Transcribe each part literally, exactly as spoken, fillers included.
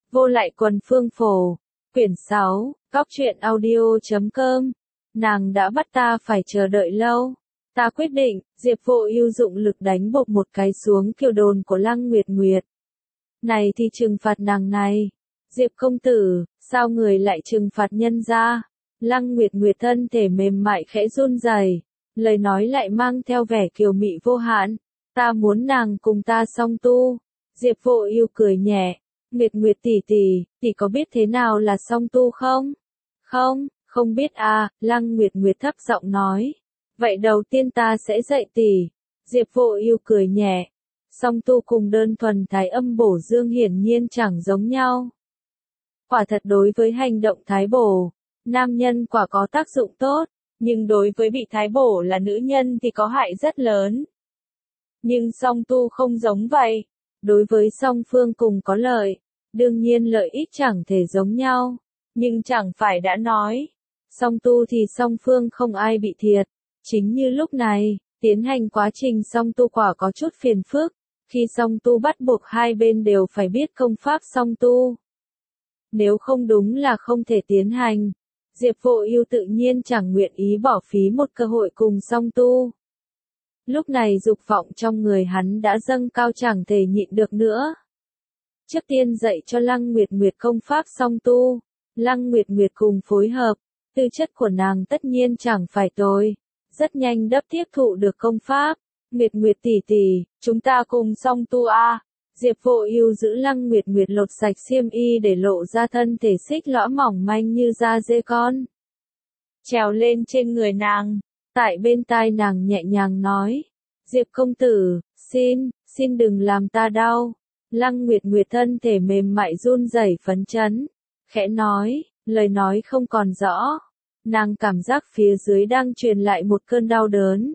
Vô lại quần phương phổ. Quyển sáu, Cóc truyện audio chấm com. Nàng đã bắt ta phải chờ đợi lâu. Ta quyết định, Diệp Vô Ưu dụng lực đánh bộp một cái xuống kiều đồn của Lăng Nguyệt Nguyệt. Này thì trừng phạt nàng này. Diệp công tử, sao người lại trừng phạt nhân gia? Lăng Nguyệt Nguyệt thân thể mềm mại khẽ run rẩy, lời nói lại mang theo vẻ kiều mị vô hạn. Ta muốn nàng cùng ta song tu. Diệp Vô Ưu cười nhẹ. Nguyệt Nguyệt tỷ tỷ, tỷ có biết thế nào là song tu không? Không, không biết à, Lăng Nguyệt Nguyệt thấp giọng nói. Vậy đầu tiên ta sẽ dạy tỷ. Diệp Vô Ưu cười nhẹ. Song tu cùng đơn thuần thái âm bổ dương hiển nhiên chẳng giống nhau. Quả thật đối với hành động thái bổ, nam nhân quả có tác dụng tốt, nhưng đối với bị thái bổ là nữ nhân thì có hại rất lớn. Nhưng song tu không giống vậy. Đối với song phương cùng có lợi, đương nhiên lợi ích chẳng thể giống nhau, nhưng chẳng phải đã nói, song tu thì song phương không ai bị thiệt. Chính như lúc này, tiến hành quá trình song tu quả có chút phiền phức, khi song tu bắt buộc hai bên đều phải biết công pháp song tu. Nếu không đúng là không thể tiến hành. Diệp Vô Ưu tự nhiên chẳng nguyện ý bỏ phí một cơ hội cùng song tu. Lúc này dục vọng trong người hắn đã dâng cao chẳng thể nhịn được nữa. Trước tiên dạy cho Lăng Nguyệt Nguyệt công pháp song tu, Lăng Nguyệt Nguyệt cùng phối hợp, tư chất của nàng tất nhiên chẳng phải tồi, rất nhanh đắp tiếp thụ được công pháp. Nguyệt Nguyệt tỷ tỷ, chúng ta cùng song tu a. Diệp Vô Ưu giữ Lăng Nguyệt Nguyệt lột sạch xiêm y để lộ ra thân thể xích lõa mỏng manh như da dê con. Trèo lên trên người nàng, tại bên tai nàng nhẹ nhàng nói, Diệp công tử, xin, xin đừng làm ta đau. Lăng Nguyệt Nguyệt thân thể mềm mại run rẩy phấn chấn, khẽ nói, lời nói không còn rõ. Nàng cảm giác phía dưới đang truyền lại một cơn đau đớn.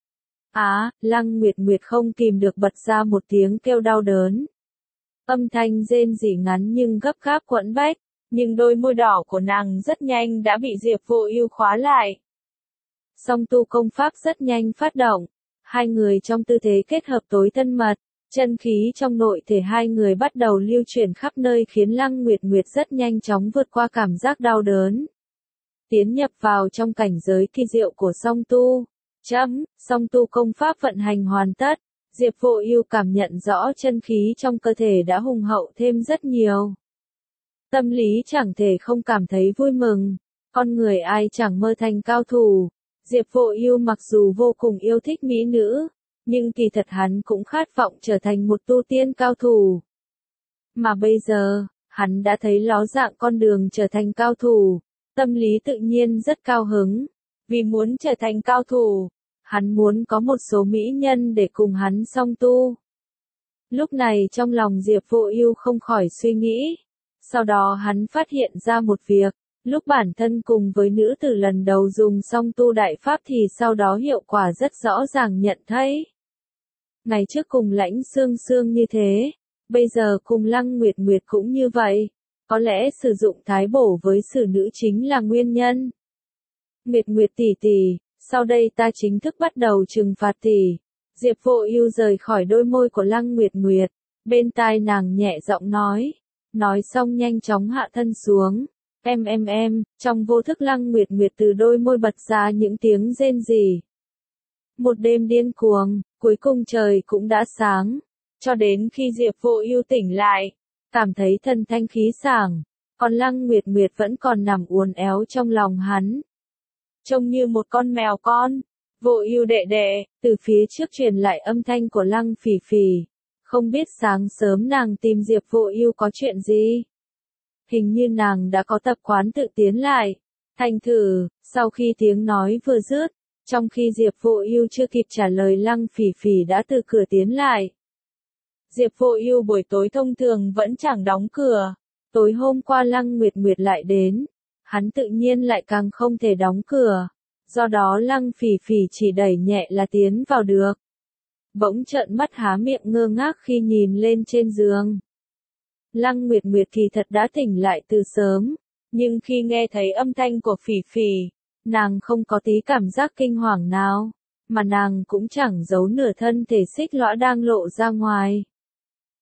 Á, Lăng Nguyệt Nguyệt không kìm được bật ra một tiếng kêu đau đớn. Âm thanh rên rỉ ngắn nhưng gấp gáp quẫn bách, nhưng đôi môi đỏ của nàng rất nhanh đã bị Diệp Vô Ưu khóa lại. Song tu công pháp rất nhanh phát động, hai người trong tư thế kết hợp tối thân mật, chân khí trong nội thể hai người bắt đầu lưu chuyển khắp nơi khiến Lăng Nguyệt Nguyệt rất nhanh chóng vượt qua cảm giác đau đớn, tiến nhập vào trong cảnh giới kỳ diệu của song tu. Chấm, song tu công pháp vận hành hoàn tất, Diệp Vô Ưu cảm nhận rõ chân khí trong cơ thể đã hùng hậu thêm rất nhiều. Tâm lý chẳng thể không cảm thấy vui mừng, con người ai chẳng mơ thành cao thủ. Diệp Vô Ưu mặc dù vô cùng yêu thích mỹ nữ, nhưng kỳ thật hắn cũng khát vọng trở thành một tu tiên cao thủ. Mà bây giờ, hắn đã thấy ló dạng con đường trở thành cao thủ, tâm lý tự nhiên rất cao hứng. Vì muốn trở thành cao thủ, hắn muốn có một số mỹ nhân để cùng hắn song tu. Lúc này trong lòng Diệp Vô Ưu không khỏi suy nghĩ. Sau đó hắn phát hiện ra một việc, lúc bản thân cùng với nữ tử lần đầu dùng song tu đại pháp thì sau đó hiệu quả rất rõ ràng nhận thấy. Ngày trước cùng Lãnh Xương Xương như thế, bây giờ cùng Lăng Nguyệt Nguyệt cũng như vậy. Có lẽ sử dụng thái bổ với sử nữ chính là nguyên nhân. Nguyệt Nguyệt tỷ tỷ, sau đây ta chính thức bắt đầu trừng phạt tỷ. Diệp Vô Ưu rời khỏi đôi môi của Lăng Nguyệt Nguyệt, bên tai nàng nhẹ giọng nói, nói xong nhanh chóng hạ thân xuống. Em em em, trong vô thức Lăng Nguyệt Nguyệt từ đôi môi bật ra những tiếng rên rỉ. Một đêm điên cuồng, cuối cùng trời cũng đã sáng, cho đến khi Diệp Vô Ưu tỉnh lại, cảm thấy thân thanh khí sảng, còn Lăng Nguyệt Nguyệt vẫn còn nằm uốn éo trong lòng hắn. Trông như một con mèo con. Vô Ưu đệ đệ, từ phía trước truyền lại âm thanh của Lăng Phỉ Phỉ. Không biết sáng sớm nàng tìm Diệp Vô Ưu có chuyện gì? Hình như nàng đã có tập quán tự tiến lại. Thành thử, sau khi tiếng nói vừa dứt, trong khi Diệp Vô Ưu chưa kịp trả lời Lăng Phỉ Phỉ đã từ cửa tiến lại. Diệp Vô Ưu buổi tối thông thường vẫn chẳng đóng cửa. Tối hôm qua Lăng Nguyệt Nguyệt lại đến. Hắn tự nhiên lại càng không thể đóng cửa, do đó Lăng Phỉ Phỉ chỉ đẩy nhẹ là tiến vào được. Bỗng trợn mắt há miệng ngơ ngác khi nhìn lên trên giường. Lăng Nguyệt Nguyệt kỳ thật đã tỉnh lại từ sớm, nhưng khi nghe thấy âm thanh của Phỉ Phỉ, nàng không có tí cảm giác kinh hoàng nào, mà nàng cũng chẳng giấu nửa thân thể xích lõa đang lộ ra ngoài.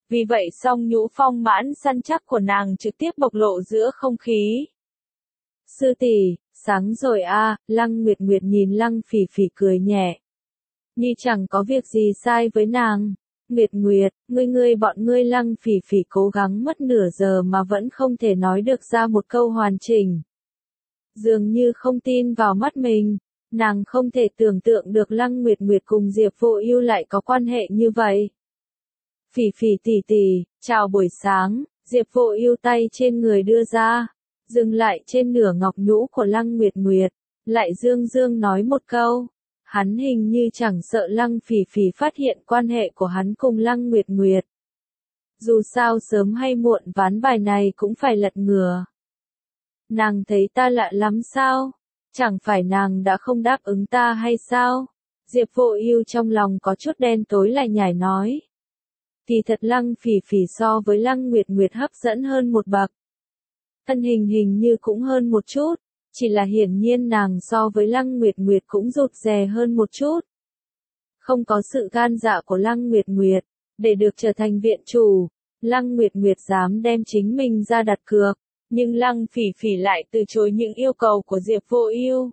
Vì vậy song nhũ phong mãn săn chắc của nàng trực tiếp bộc lộ giữa không khí. Sư tỷ, sáng rồi a, à, Lăng Nguyệt Nguyệt nhìn Lăng Phỉ Phỉ cười nhẹ. Như chẳng có việc gì sai với nàng. Nguyệt Nguyệt, ngươi ngươi bọn ngươi Lăng Phỉ Phỉ cố gắng mất nửa giờ mà vẫn không thể nói được ra một câu hoàn chỉnh. Dường như không tin vào mắt mình, nàng không thể tưởng tượng được Lăng Nguyệt Nguyệt cùng Diệp Vô Ưu lại có quan hệ như vậy. Phỉ Phỉ tỷ tỷ, chào buổi sáng, Diệp Vô Ưu tay trên người đưa ra, dừng lại trên nửa ngọc nhũ của Lăng Nguyệt Nguyệt, lại dương dương nói một câu. Hắn hình như chẳng sợ Lăng Phỉ Phỉ phát hiện quan hệ của hắn cùng Lăng Nguyệt Nguyệt. Dù sao sớm hay muộn ván bài này cũng phải lật ngửa. Nàng thấy ta lạ lắm sao? Chẳng phải nàng đã không đáp ứng ta hay sao? Diệp Vô Ưu trong lòng có chút đen tối lại nhảy nói. Kỳ thật Lăng Phỉ Phỉ so với Lăng Nguyệt Nguyệt hấp dẫn hơn một bậc. Thân hình hình như cũng hơn một chút, chỉ là hiển nhiên nàng so với Lăng Nguyệt Nguyệt cũng rụt rè hơn một chút. Không có sự gan dạ của Lăng Nguyệt Nguyệt, để được trở thành viện chủ, Lăng Nguyệt Nguyệt dám đem chính mình ra đặt cược, nhưng Lăng Phỉ Phỉ lại từ chối những yêu cầu của Diệp Vô Ưu.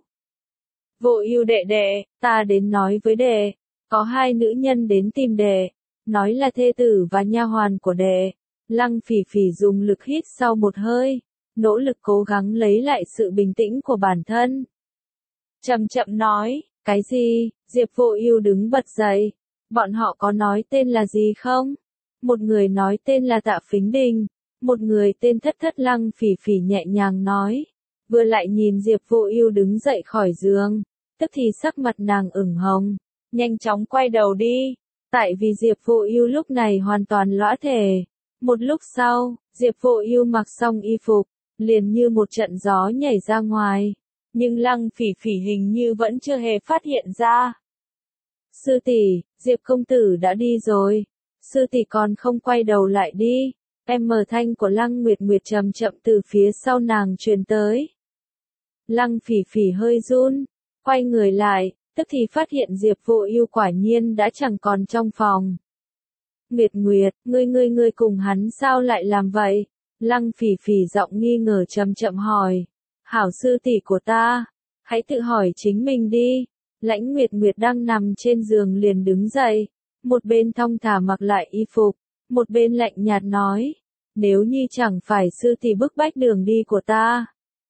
Vô Ưu đệ đệ, ta đến nói với đệ, có hai nữ nhân đến tìm đệ, nói là thê tử và nha hoàn của đệ. Lăng Phỉ Phỉ dùng lực hít sau một hơi, nỗ lực cố gắng lấy lại sự bình tĩnh của bản thân. Chậm chậm nói, cái gì? Diệp Vô Ưu đứng bật dậy. Bọn họ có nói tên là gì không? Một người nói tên là Tạ Phính Đình, một người tên Thất Thất. Lăng Phỉ Phỉ nhẹ nhàng nói, vừa lại nhìn Diệp Vô Ưu đứng dậy khỏi giường, tức thì sắc mặt nàng ửng hồng, nhanh chóng quay đầu đi, tại vì Diệp Vô Ưu lúc này hoàn toàn lõa thể. Một lúc sau, Diệp Vô Ưu mặc xong y phục, liền như một trận gió nhảy ra ngoài, nhưng Lăng Phỉ Phỉ hình như vẫn chưa hề phát hiện ra. Sư tỷ, Diệp công tử đã đi rồi, sư tỷ còn không quay đầu lại đi. Em mở thanh của Lăng Nguyệt Nguyệt chậm chậm từ phía sau nàng truyền tới. Lăng Phỉ Phỉ hơi run, quay người lại, tức thì phát hiện Diệp Vô Ưu quả nhiên đã chẳng còn trong phòng. Nguyệt Nguyệt, ngươi ngươi ngươi cùng hắn sao lại làm vậy? Lăng Phỉ Phỉ giọng nghi ngờ chậm chậm hỏi. Hảo sư tỷ của ta, hãy tự hỏi chính mình đi. Lãnh Nguyệt Nguyệt đang nằm trên giường liền đứng dậy, một bên thong thả mặc lại y phục, một bên lạnh nhạt nói, nếu như chẳng phải sư tỷ bức bách đường đi của ta,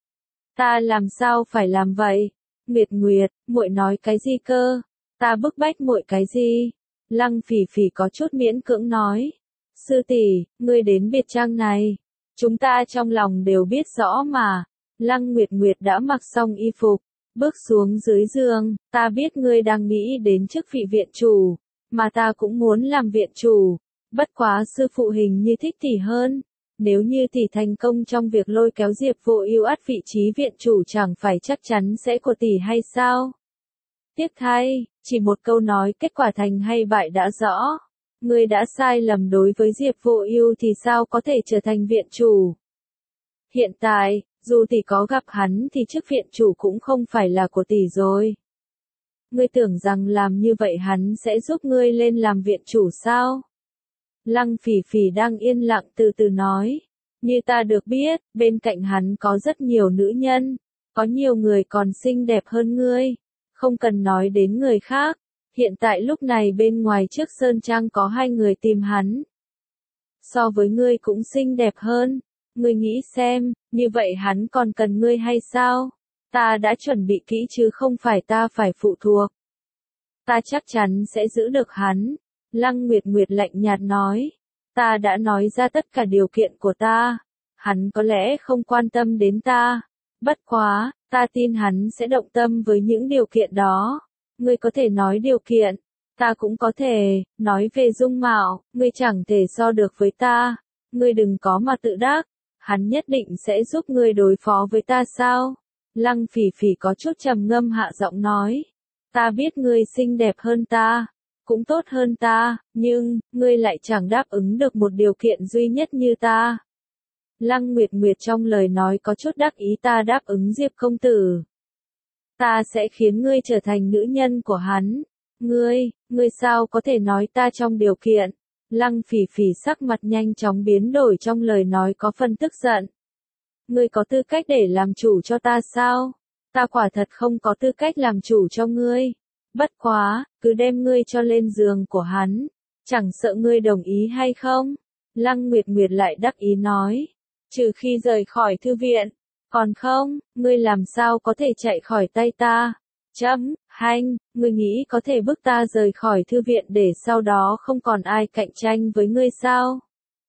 ta làm sao phải làm vậy? Nguyệt Nguyệt, muội nói cái gì cơ? Ta bức bách muội cái gì? Lăng Phỉ Phỉ có chút miễn cưỡng nói, sư tỷ, ngươi đến biệt trang này, chúng ta trong lòng đều biết rõ mà. Lăng Nguyệt Nguyệt đã mặc xong y phục, bước xuống dưới giường, ta biết ngươi đang nghĩ đến chức vị viện chủ, mà ta cũng muốn làm viện chủ, bất quá sư phụ hình như thích tỷ hơn, nếu như tỷ thành công trong việc lôi kéo Diệp Vô Ưu ắt vị trí viện chủ chẳng phải chắc chắn sẽ của tỷ hay sao? Tiếc thay, chỉ một câu nói kết quả thành hay bại đã rõ, ngươi đã sai lầm đối với Diệp Vô Ưu thì sao có thể trở thành viện chủ? Hiện tại, dù tỷ có gặp hắn thì chức viện chủ cũng không phải là của tỷ rồi. Ngươi tưởng rằng làm như vậy hắn sẽ giúp ngươi lên làm viện chủ sao? Lăng Phỉ Phỉ đang yên lặng từ từ nói, như ta được biết, bên cạnh hắn có rất nhiều nữ nhân, có nhiều người còn xinh đẹp hơn ngươi, không cần nói đến người khác, hiện tại lúc này bên ngoài trước sơn trang có hai người tìm hắn. So với ngươi cũng xinh đẹp hơn. Ngươi nghĩ xem, như vậy hắn còn cần ngươi hay sao? Ta đã chuẩn bị kỹ chứ không phải ta phải phụ thuộc. Ta chắc chắn sẽ giữ được hắn. Lăng Nguyệt Nguyệt lạnh nhạt nói. Ta đã nói ra tất cả điều kiện của ta. Hắn có lẽ không quan tâm đến ta. Bất quá, ta tin hắn sẽ động tâm với những điều kiện đó. Ngươi có thể nói điều kiện. Ta cũng có thể, nói về dung mạo, ngươi chẳng thể so được với ta. Ngươi đừng có mà tự đắc. Hắn nhất định sẽ giúp ngươi đối phó với ta sao? Lăng Phỉ Phỉ có chút trầm ngâm hạ giọng nói. Ta biết ngươi xinh đẹp hơn ta, cũng tốt hơn ta, nhưng, ngươi lại chẳng đáp ứng được một điều kiện duy nhất như ta. Lăng Nguyệt Nguyệt trong lời nói có chút đắc ý, ta đáp ứng Diệp công tử. Ta sẽ khiến ngươi trở thành nữ nhân của hắn. Ngươi, ngươi sao có thể nói ta trong điều kiện? Lăng Phỉ Phỉ sắc mặt nhanh chóng biến đổi, trong lời nói có phần tức giận. Ngươi có tư cách để làm chủ cho ta sao? Ta quả thật không có tư cách làm chủ cho ngươi. Bất quá, cứ đem ngươi cho lên giường của hắn. Chẳng sợ ngươi đồng ý hay không? Lăng Nguyệt Nguyệt lại đắc ý nói. Trừ khi rời khỏi thư viện. Còn không, ngươi làm sao có thể chạy khỏi tay ta? Chấm, hanh, ngươi nghĩ có thể bức ta rời khỏi thư viện để sau đó không còn ai cạnh tranh với ngươi sao?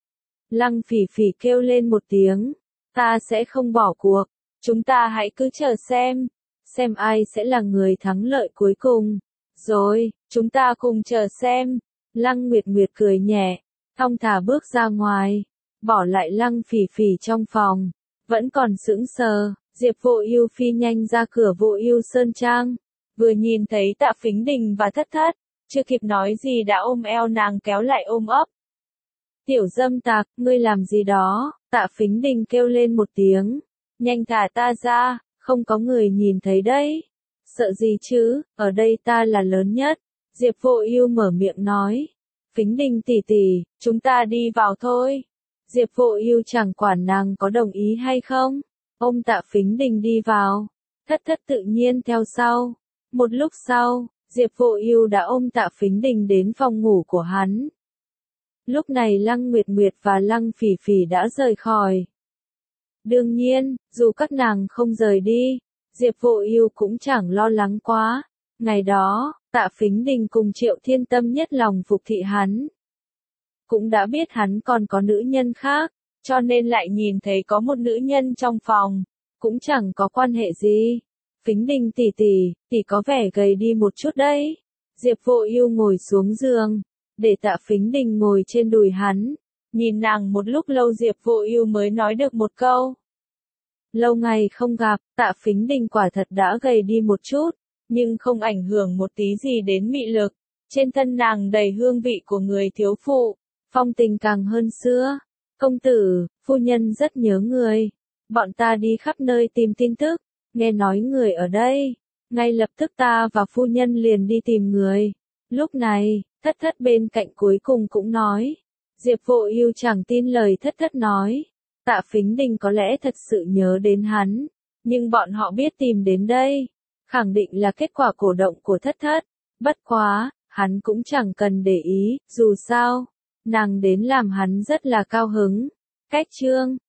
Lăng Phỉ Phỉ kêu lên một tiếng. Ta sẽ không bỏ cuộc. Chúng ta hãy cứ chờ xem. Xem ai sẽ là người thắng lợi cuối cùng. Rồi, chúng ta cùng chờ xem. Lăng Nguyệt Nguyệt cười nhẹ, thong thả bước ra ngoài, bỏ lại Lăng Phỉ Phỉ trong phòng. Vẫn còn sững sờ, Diệp Vô Ưu phi nhanh ra cửa Vô Ưu Sơn Trang. Vừa nhìn thấy Tạ Phính Đình và Thất Thất, chưa kịp nói gì đã ôm eo nàng kéo lại ôm ấp. Tiểu dâm tặc, ngươi làm gì đó? Tạ Phính Đình kêu lên một tiếng. Nhanh thả ta ra, không có người nhìn thấy đấy. Sợ gì chứ, ở đây ta là lớn nhất. Diệp Vô Ưu mở miệng nói. Phính Đình tỷ tỷ, chúng ta đi vào thôi. Diệp Vô Ưu chẳng quản nàng có đồng ý hay không. Ôm Tạ Phính Đình đi vào. Thất Thất tự nhiên theo sau. Một lúc sau, Diệp Vô Ưu đã ôm Tạ Phính Đình đến phòng ngủ của hắn. Lúc này Lăng Nguyệt Nguyệt và Lăng Phỉ Phỉ đã rời khỏi. Đương nhiên, dù các nàng không rời đi, Diệp Vô Ưu cũng chẳng lo lắng quá. Ngày đó, Tạ Phính Đình cùng Triệu Thiên Tâm nhất lòng phục thị hắn. Cũng đã biết hắn còn có nữ nhân khác, cho nên lại nhìn thấy có một nữ nhân trong phòng, cũng chẳng có quan hệ gì. Phính Đình tỷ tỷ, tỷ có vẻ gầy đi một chút đấy. Diệp Vô Ưu ngồi xuống giường, để Tạ Phính Đình ngồi trên đùi hắn. Nhìn nàng một lúc lâu Diệp Vô Ưu mới nói được một câu. Lâu ngày không gặp, Tạ Phính Đình quả thật đã gầy đi một chút, nhưng không ảnh hưởng một tí gì đến mị lực. Trên thân nàng đầy hương vị của người thiếu phụ, phong tình càng hơn xưa. Công tử, phu nhân rất nhớ người. Bọn ta đi khắp nơi tìm tin tức, nghe nói người ở đây. Ngay lập tức ta và phu nhân liền đi tìm người. Lúc này, Thất Thất bên cạnh cuối cùng cũng nói. Diệp Vô Ưu chẳng tin lời Thất Thất nói. Tạ Phính Đình có lẽ thật sự nhớ đến hắn, nhưng bọn họ biết tìm đến đây, khẳng định là kết quả cổ động của Thất Thất. Bất quá, hắn cũng chẳng cần để ý, dù sao, nàng đến làm hắn rất là cao hứng. Cách chương